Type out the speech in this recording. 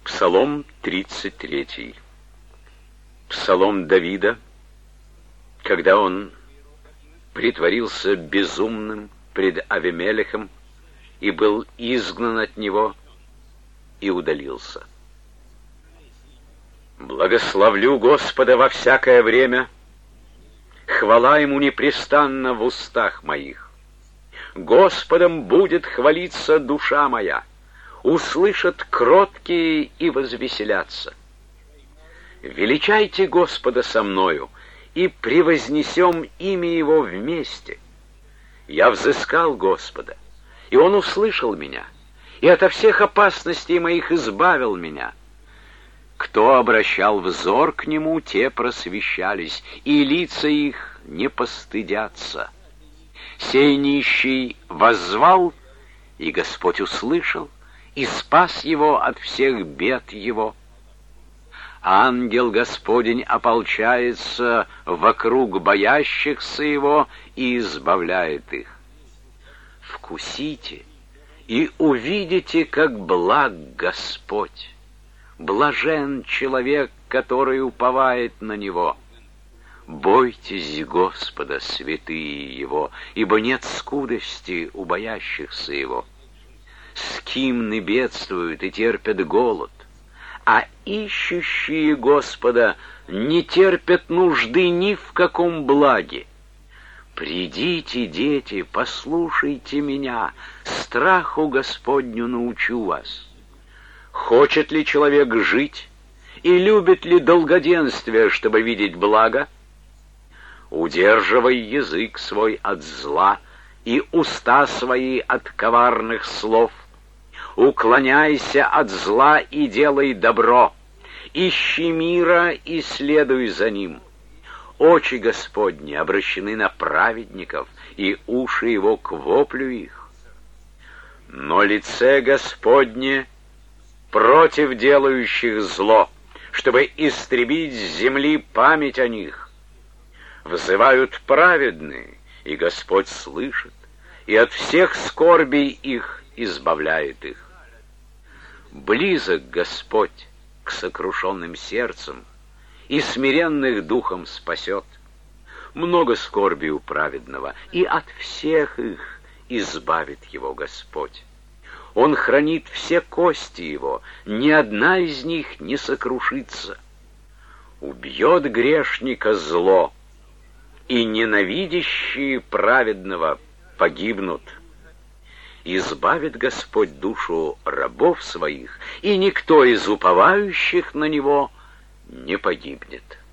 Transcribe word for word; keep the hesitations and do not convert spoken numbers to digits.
Псалом тридцать третий. Псалом Давида, когда он притворился безумным пред Авимелехом и был изгнан от него и удалился. Благословлю Господа во всякое время, хвала Ему непрестанно в устах моих. Господом будет хвалиться душа моя, услышат кроткие и возвеселятся. Величайте Господа со мною, и превознесем имя Его вместе. Я взыскал Господа, и Он услышал меня, и ото всех опасностей моих избавил меня. Кто обращал взор к Нему, те просвещались, и лица их не постыдятся. Сей нищий воззвал, и Господь услышал, и спас его от всех бед его. Ангел Господень ополчается вокруг боящихся Его и избавляет их. Вкусите и увидите, как благ Господь. Блажен человек, который уповает на Него. Бойтесь Господа, святые Его, ибо нет скудости у боящихся Его. Скимны бедствуют и терпят голод, а ищущие Господа не терпят нужды ни в каком благе. Придите, дети, послушайте меня, страху Господню научу вас. Хочет ли человек жить, и любит ли долгоденствие, чтобы видеть благо? Удерживай язык свой от зла и уста свои от коварных слов. Уклоняйся от зла и делай добро. Ищи мира и следуй за ним. Очи Господни обращены на праведников, и уши Его к воплю их. Но лице Господне против делающих зло, чтобы истребить с земли память о них. Взывают праведные, и Господь слышит, и от всех скорбей их избавляет их. Близок Господь к сокрушенным сердцем, и смиренных духом спасет. Много скорби у праведного, и от всех их избавит его Господь. Он хранит все кости его, ни одна из них не сокрушится. Убьет грешника зло, и ненавидящие праведного погибнут. Избавит Господь душу рабов своих, и никто из уповающих на Него не погибнет.